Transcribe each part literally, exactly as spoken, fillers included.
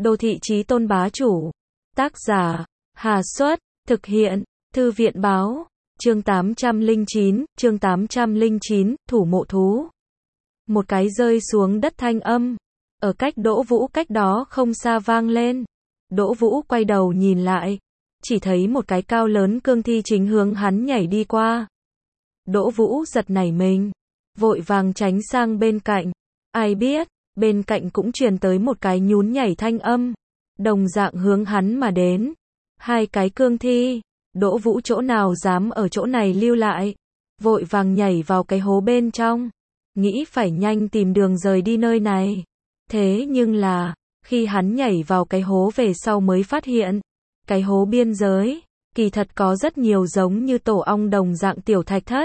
Đô thị chí tôn bá chủ. Tác giả, Hà Xuất, thực hiện, Thư viện báo, chương tám trăm lẻ chín, chương tám trăm lẻ chín, thủ mộ thú. Một cái rơi xuống đất thanh âm, ở cách Đỗ Vũ cách đó không xa vang lên. Đỗ Vũ quay đầu nhìn lại, chỉ thấy một cái cao lớn cương thi chính hướng hắn nhảy đi qua. Đỗ Vũ giật nảy mình, vội vàng tránh sang bên cạnh. Ai biết, bên cạnh cũng truyền tới một cái nhún nhảy thanh âm, đồng dạng hướng hắn mà đến. Hai cái cương thi, Đỗ Vũ chỗ nào dám ở chỗ này lưu lại, vội vàng nhảy vào cái hố bên trong, nghĩ phải nhanh tìm đường rời đi nơi này. Thế nhưng là, khi hắn nhảy vào cái hố về sau mới phát hiện, cái hố biên giới, kỳ thật có rất nhiều giống như tổ ong đồng dạng tiểu thạch thất.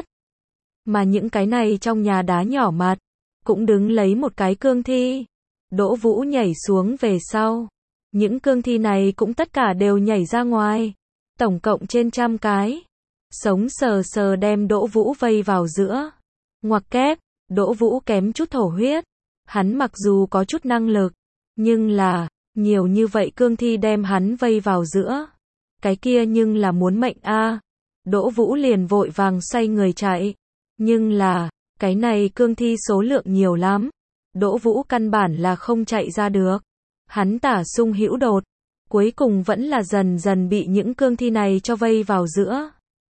Mà những cái này trong nhà đá nhỏ mặt, cũng đứng lấy một cái cương thi. Đỗ Vũ nhảy xuống về sau, những cương thi này cũng tất cả đều nhảy ra ngoài, tổng cộng trên trăm cái. Sống sờ sờ đem Đỗ Vũ vây vào giữa. Ngoặc kép, Đỗ Vũ kém chút thổ huyết. Hắn mặc dù có chút năng lực, nhưng là, nhiều như vậy cương thi đem hắn vây vào giữa. Cái kia nhưng là muốn mệnh a. Đỗ Vũ liền vội vàng xoay người chạy. Nhưng là, cái này cương thi số lượng nhiều lắm. Đỗ Vũ căn bản là không chạy ra được. Hắn tả sung hữu đột, cuối cùng vẫn là dần dần bị những cương thi này cho vây vào giữa.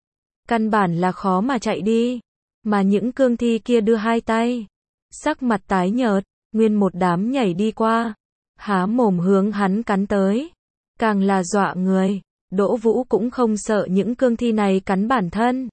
Căn bản là khó mà chạy đi. Mà những cương thi kia đưa hai tay, sắc mặt tái nhợt, nguyên một đám nhảy đi qua, há mồm hướng hắn cắn tới. Càng là dọa người, Đỗ Vũ cũng không sợ những cương thi này cắn bản thân.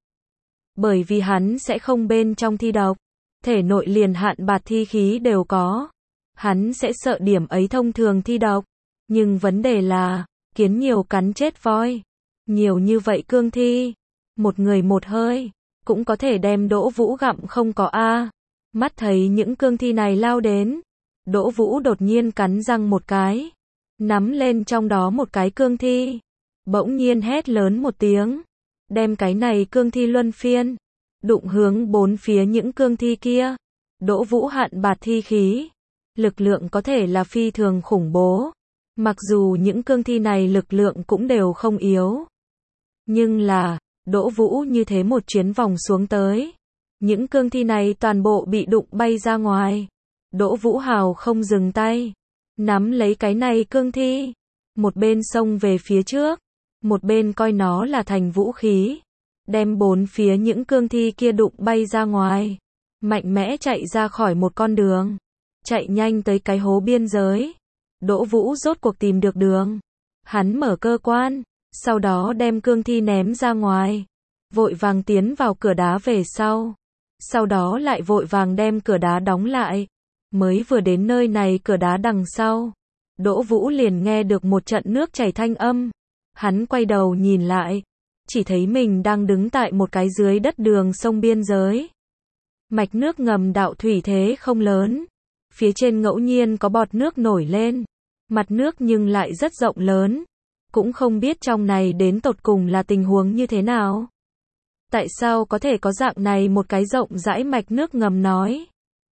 Bởi vì hắn sẽ không bên trong thi độc, thể nội liền hạn bạt thi khí đều có. Hắn sẽ sợ điểm ấy thông thường thi độc. Nhưng vấn đề là, kiến nhiều cắn chết voi. Nhiều như vậy cương thi, một người một hơi, cũng có thể đem Đỗ Vũ gặm không có a. Mắt thấy những cương thi này lao đến, Đỗ Vũ đột nhiên cắn răng một cái, nắm lên trong đó một cái cương thi, bỗng nhiên hét lớn một tiếng, đem cái này cương thi luân phiên, đụng hướng bốn phía những cương thi kia. Đỗ Vũ hạn bạt thi khí, lực lượng có thể là phi thường khủng bố. Mặc dù những cương thi này lực lượng cũng đều không yếu, nhưng là, Đỗ Vũ như thế một chuyến vòng xuống tới, những cương thi này toàn bộ bị đụng bay ra ngoài. Đỗ Vũ hào không dừng tay, nắm lấy cái này cương thi, một bên xông về phía trước, một bên coi nó là thành vũ khí, đem bốn phía những cương thi kia đụng bay ra ngoài, mạnh mẽ chạy ra khỏi một con đường, chạy nhanh tới cái hố biên giới. Đỗ Vũ rốt cuộc tìm được đường, hắn mở cơ quan, sau đó đem cương thi ném ra ngoài, vội vàng tiến vào cửa đá về sau, sau đó lại vội vàng đem cửa đá đóng lại. Mới vừa đến nơi này cửa đá đằng sau, Đỗ Vũ liền nghe được một trận nước chảy thanh âm. Hắn quay đầu nhìn lại, chỉ thấy mình đang đứng tại một cái dưới đất đường sông biên giới. Mạch nước ngầm đạo thủy thế không lớn, phía trên ngẫu nhiên có bọt nước nổi lên, mặt nước nhưng lại rất rộng lớn, cũng không biết trong này đến tột cùng là tình huống như thế nào. Tại sao có thể có dạng này một cái rộng rãi mạch nước ngầm nói.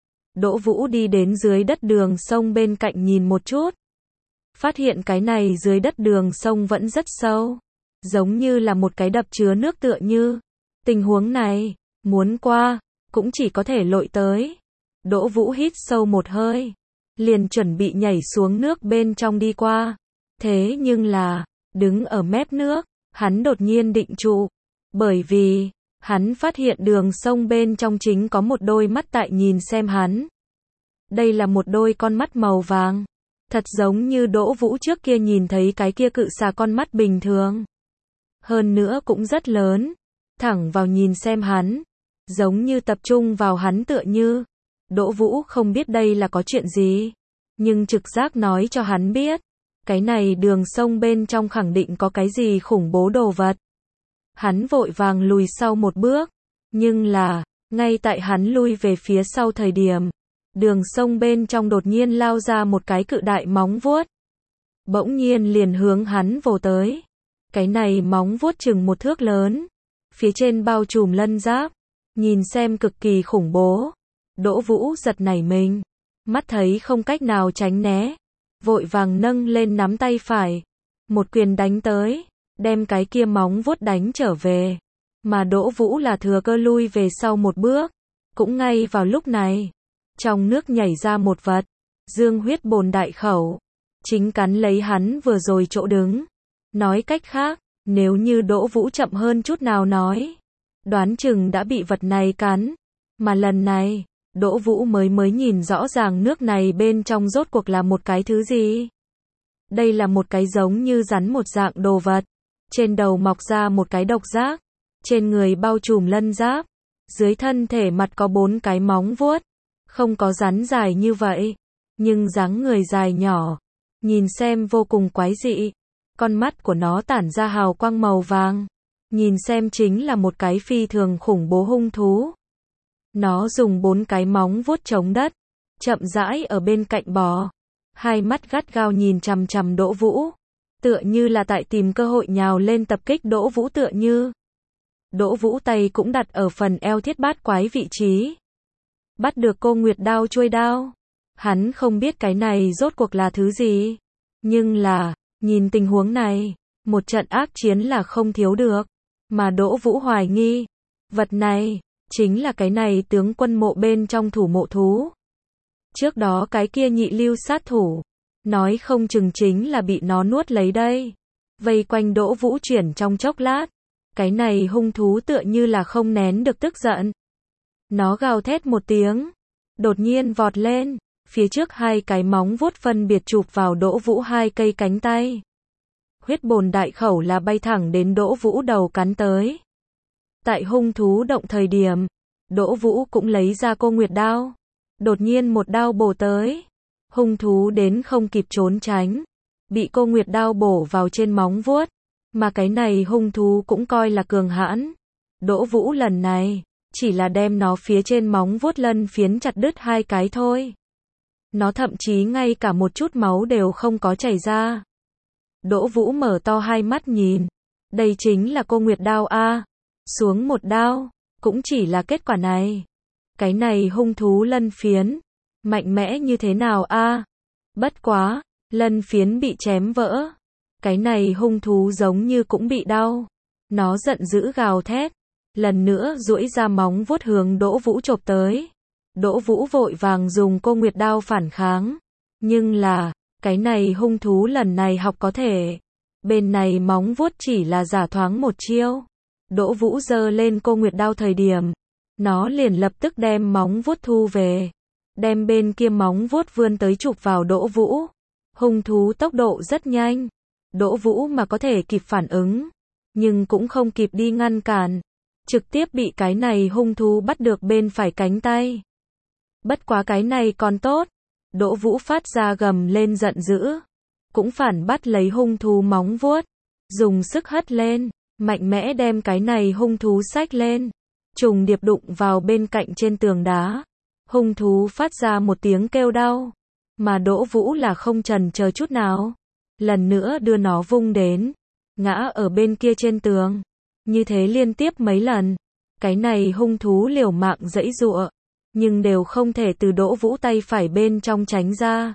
Đỗ Vũ đi đến dưới đất đường sông bên cạnh nhìn một chút, phát hiện cái này dưới đất đường sông vẫn rất sâu, giống như là một cái đập chứa nước tựa như. Tình huống này, muốn qua, cũng chỉ có thể lội tới. Đỗ Vũ hít sâu một hơi, liền chuẩn bị nhảy xuống nước bên trong đi qua. Thế nhưng là, đứng ở mép nước, hắn đột nhiên định trụ, bởi vì, hắn phát hiện đường sông bên trong chính có một đôi mắt tại nhìn xem hắn. Đây là một đôi con mắt màu vàng, thật giống như Đỗ Vũ trước kia nhìn thấy cái kia cự xà con mắt bình thường. Hơn nữa cũng rất lớn, thẳng vào nhìn xem hắn, giống như tập trung vào hắn tựa như. Đỗ Vũ không biết đây là có chuyện gì, nhưng trực giác nói cho hắn biết, cái này đường sông bên trong khẳng định có cái gì khủng bố đồ vật. Hắn vội vàng lùi sau một bước, nhưng là, ngay tại hắn lui về phía sau thời điểm, đường sông bên trong đột nhiên lao ra một cái cự đại móng vuốt. Bỗng nhiên liền hướng hắn vồ tới. Cái này móng vuốt chừng một thước lớn, phía trên bao trùm lân giáp, nhìn xem cực kỳ khủng bố. Đỗ Vũ giật nảy mình, mắt thấy không cách nào tránh né, vội vàng nâng lên nắm tay phải, một quyền đánh tới, đem cái kia móng vuốt đánh trở về. Mà Đỗ Vũ là thừa cơ lui về sau một bước. Cũng ngay vào lúc này, trong nước nhảy ra một vật, dương huyết bồn đại khẩu, chính cắn lấy hắn vừa rồi chỗ đứng. Nói cách khác, nếu như Đỗ Vũ chậm hơn chút nào nói, đoán chừng đã bị vật này cắn. Mà lần này, Đỗ Vũ mới mới nhìn rõ ràng nước này bên trong rốt cuộc là một cái thứ gì. Đây là một cái giống như rắn một dạng đồ vật, trên đầu mọc ra một cái độc giác, trên người bao trùm lân giáp, dưới thân thể mặt có bốn cái móng vuốt, không có rắn dài như vậy, nhưng dáng người dài nhỏ, nhìn xem vô cùng quái dị. Con mắt của nó tản ra hào quang màu vàng, nhìn xem chính là một cái phi thường khủng bố hung thú. Nó dùng bốn cái móng vuốt chống đất, chậm rãi ở bên cạnh bò, hai mắt gắt gao nhìn chằm chằm Đỗ Vũ, tựa như là tại tìm cơ hội nhào lên tập kích Đỗ Vũ tựa như. Đỗ Vũ tay cũng đặt ở phần eo thiết bát quái vị trí. Bắt được cô Nguyệt đao chuôi đao. Hắn không biết cái này rốt cuộc là thứ gì. Nhưng là, nhìn tình huống này, một trận ác chiến là không thiếu được. Mà Đỗ Vũ hoài nghi, vật này, chính là cái này tướng quân mộ bên trong thủ mộ thú. Trước đó cái kia nhị lưu sát thủ, nói không chừng chính là bị nó nuốt lấy đây. Vây quanh Đỗ Vũ chuyển trong chốc lát. Cái này hung thú tựa như là không nén được tức giận. Nó gào thét một tiếng, đột nhiên vọt lên, phía trước hai cái móng vuốt phân biệt chụp vào Đỗ Vũ hai cây cánh tay. Huyết bồn đại khẩu là bay thẳng đến Đỗ Vũ đầu cắn tới. Tại hung thú động thời điểm, Đỗ Vũ cũng lấy ra cô Nguyệt đao, đột nhiên một đao bổ tới. Hung thú đến không kịp trốn tránh, bị cô Nguyệt đao bổ vào trên móng vuốt. Mà cái này hung thú cũng coi là cường hãn. Đỗ Vũ lần này, chỉ là đem nó phía trên móng vuốt lân phiến chặt đứt hai cái thôi. Nó thậm chí ngay cả một chút máu đều không có chảy ra. Đỗ Vũ mở to hai mắt nhìn. Đây chính là cô Nguyệt đao a. Xuống một đao, cũng chỉ là kết quả này. Cái này hung thú lân phiến, mạnh mẽ như thế nào a? Bất quá, lân phiến bị chém vỡ. Cái này hung thú giống như cũng bị đau. Nó giận dữ gào thét, lần nữa duỗi ra móng vuốt hướng Đỗ Vũ chộp tới. Đỗ Vũ vội vàng dùng cô Nguyệt đao phản kháng. Nhưng là, cái này hung thú lần này học có thể. Bên này móng vuốt chỉ là giả thoáng một chiêu. Đỗ Vũ giơ lên cô Nguyệt đao thời điểm, nó liền lập tức đem móng vuốt thu về. Đem bên kia móng vuốt vươn tới chụp vào Đỗ Vũ. Hung thú tốc độ rất nhanh. Đỗ Vũ mà có thể kịp phản ứng, nhưng cũng không kịp đi ngăn cản, trực tiếp bị cái này hung thú bắt được bên phải cánh tay. Bất quá cái này còn tốt, Đỗ Vũ phát ra gầm lên giận dữ, cũng phản bắt lấy hung thú móng vuốt, dùng sức hất lên, mạnh mẽ đem cái này hung thú xách lên, trùng điệp đụng vào bên cạnh trên tường đá. Hung thú phát ra một tiếng kêu đau, mà Đỗ Vũ là không chần chờ chút nào. Lần nữa đưa nó vung đến, ngã ở bên kia trên tường. Như thế liên tiếp mấy lần, cái này hung thú liều mạng giãy giụa, nhưng đều không thể từ Đỗ Vũ tay phải bên trong tránh ra.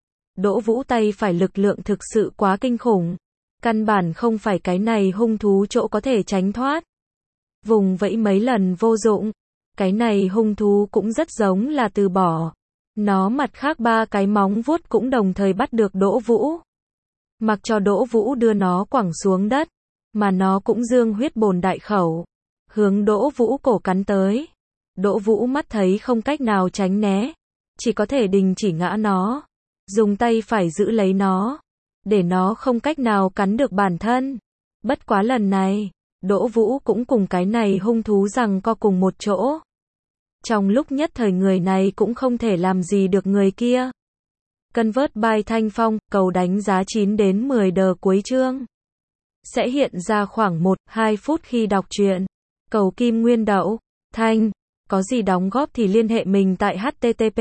Đỗ Vũ tay phải lực lượng thực sự quá kinh khủng, căn bản không phải cái này hung thú chỗ có thể tránh thoát. Vùng vẫy mấy lần vô dụng, cái này hung thú cũng rất giống là từ bỏ. Nó mặt khác ba cái móng vuốt cũng đồng thời bắt được Đỗ Vũ. Mặc cho Đỗ Vũ đưa nó quẳng xuống đất, mà nó cũng dương huyết bồn đại khẩu, hướng Đỗ Vũ cổ cắn tới. Đỗ Vũ mắt thấy không cách nào tránh né, chỉ có thể đình chỉ ngã nó, dùng tay phải giữ lấy nó, để nó không cách nào cắn được bản thân. Bất quá lần này, Đỗ Vũ cũng cùng cái này hung thú giằng co cùng một chỗ. Trong lúc nhất thời người này cũng không thể làm gì được người kia. Convert by Thanh Phong, cầu đánh giá chín đến mười đờ cuối chương. Sẽ hiện ra khoảng một đến hai phút khi đọc truyện. Cầu Kim Nguyên Đậu, Thanh, có gì đóng góp thì liên hệ mình tại http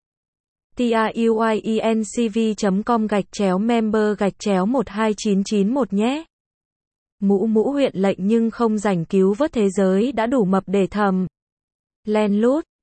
truyencv chấm com gạch chéo member gạch chéo một hai chín chín một nhé. Mũ mũ huyện lệnh nhưng không rảnh cứu vớt thế giới đã đủ mập để thầm. Len lút.